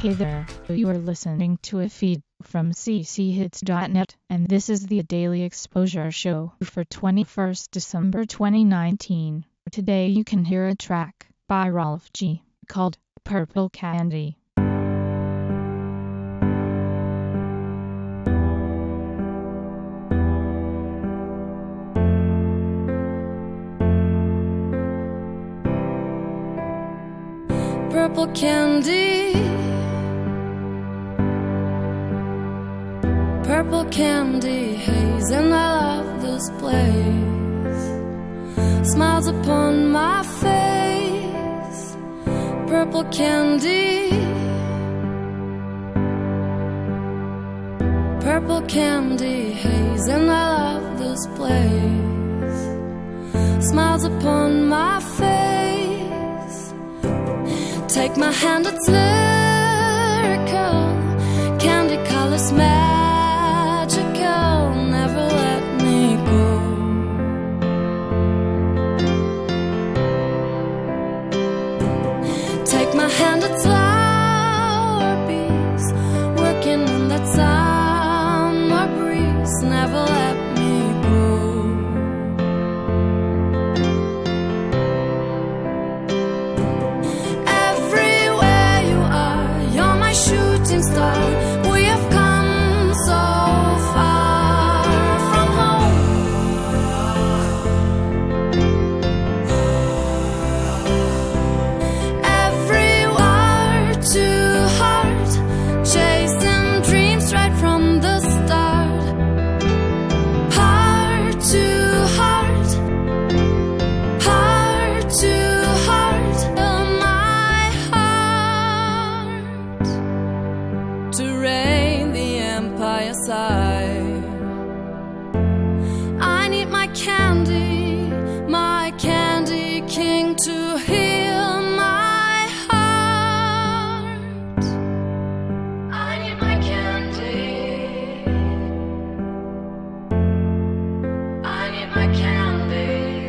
Hey there, you are listening to a feed from cchits.net, and this is the Daily Exposure Show for 21st December 2019. Today you can hear a track by Rolf G called Purple Candy. Purple candy, purple candy haze, and I love this place. Smiles upon my face. Purple candy, purple candy haze, and I love this place. Smiles upon my face. Take my hand, it's lyrical. Candy colors magical. Never let me go. Take my hand, it's flower bees, working in that summer breeze. Never let me go. Star, we have come so far from home. Everywhere to heart, chasing dreams right from the start. Heart to heart, heart to heart. Fill my heart to reign the empire side. I need my candy king to heal my heart. I need my candy. I need my candy.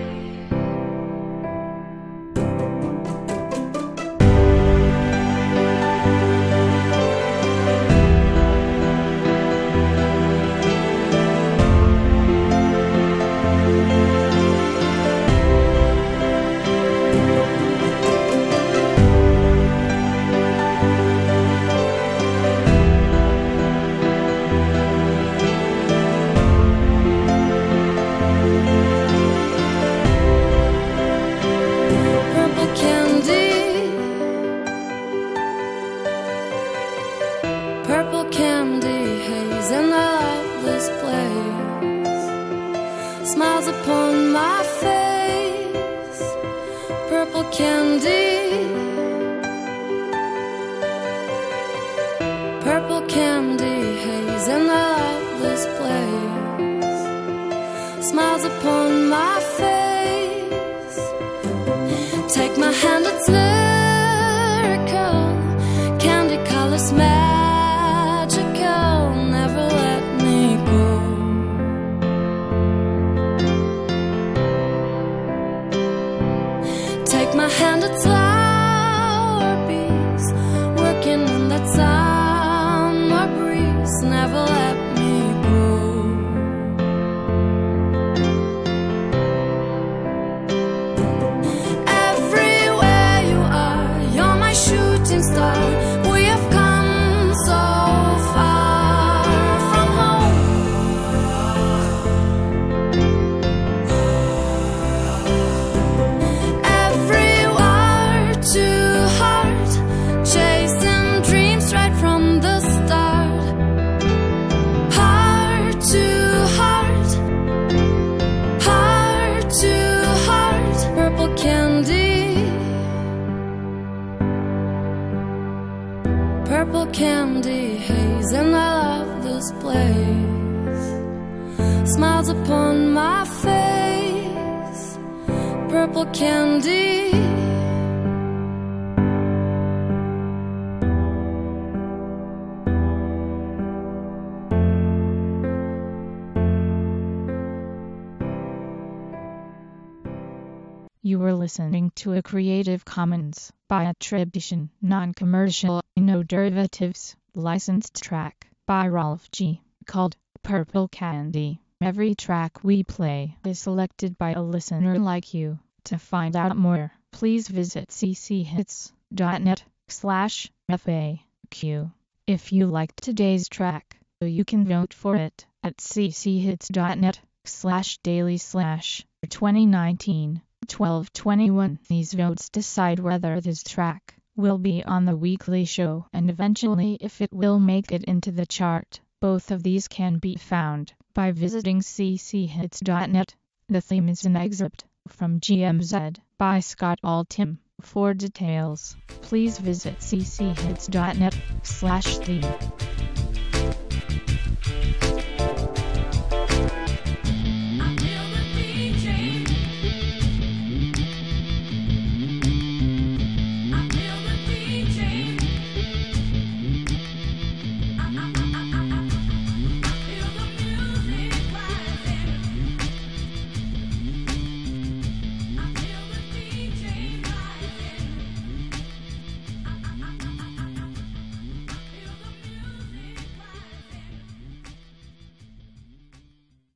Purple candy haze, and I love this place. Smiles upon my face. Purple candy, purple candy haze, and I love this place. Smiles upon my face. Take my hand, it's lyrical. Candy colors magical. Never let me go. Take my hand, it's flower bees, working in that summer breeze. Never let me go. Everywhere you are, you're my shooting star. We have come so far from home. Everywhere to heart, chasing dreams right from the start. Heart to heart, heart to heart. Purple candy, purple candy haze, and I love this place. Smiles upon my face. Purple candy, You were listening to a Creative Commons by attribution, non-commercial, No Derivatives, licensed track by Rolf G, called Purple Candy. Every track we play is selected by a listener like you. To find out more, please visit cchits.net/FAQ. If you liked today's track, you can vote for it at cchits.net/daily/2019-1221. These votes decide whether this track will be on the weekly show and eventually if it will make it into the chart. Both of these can be found by visiting cchits.net. The theme is an excerpt from GMZ by Scott Altham. For details, please visit cchits.net/theme.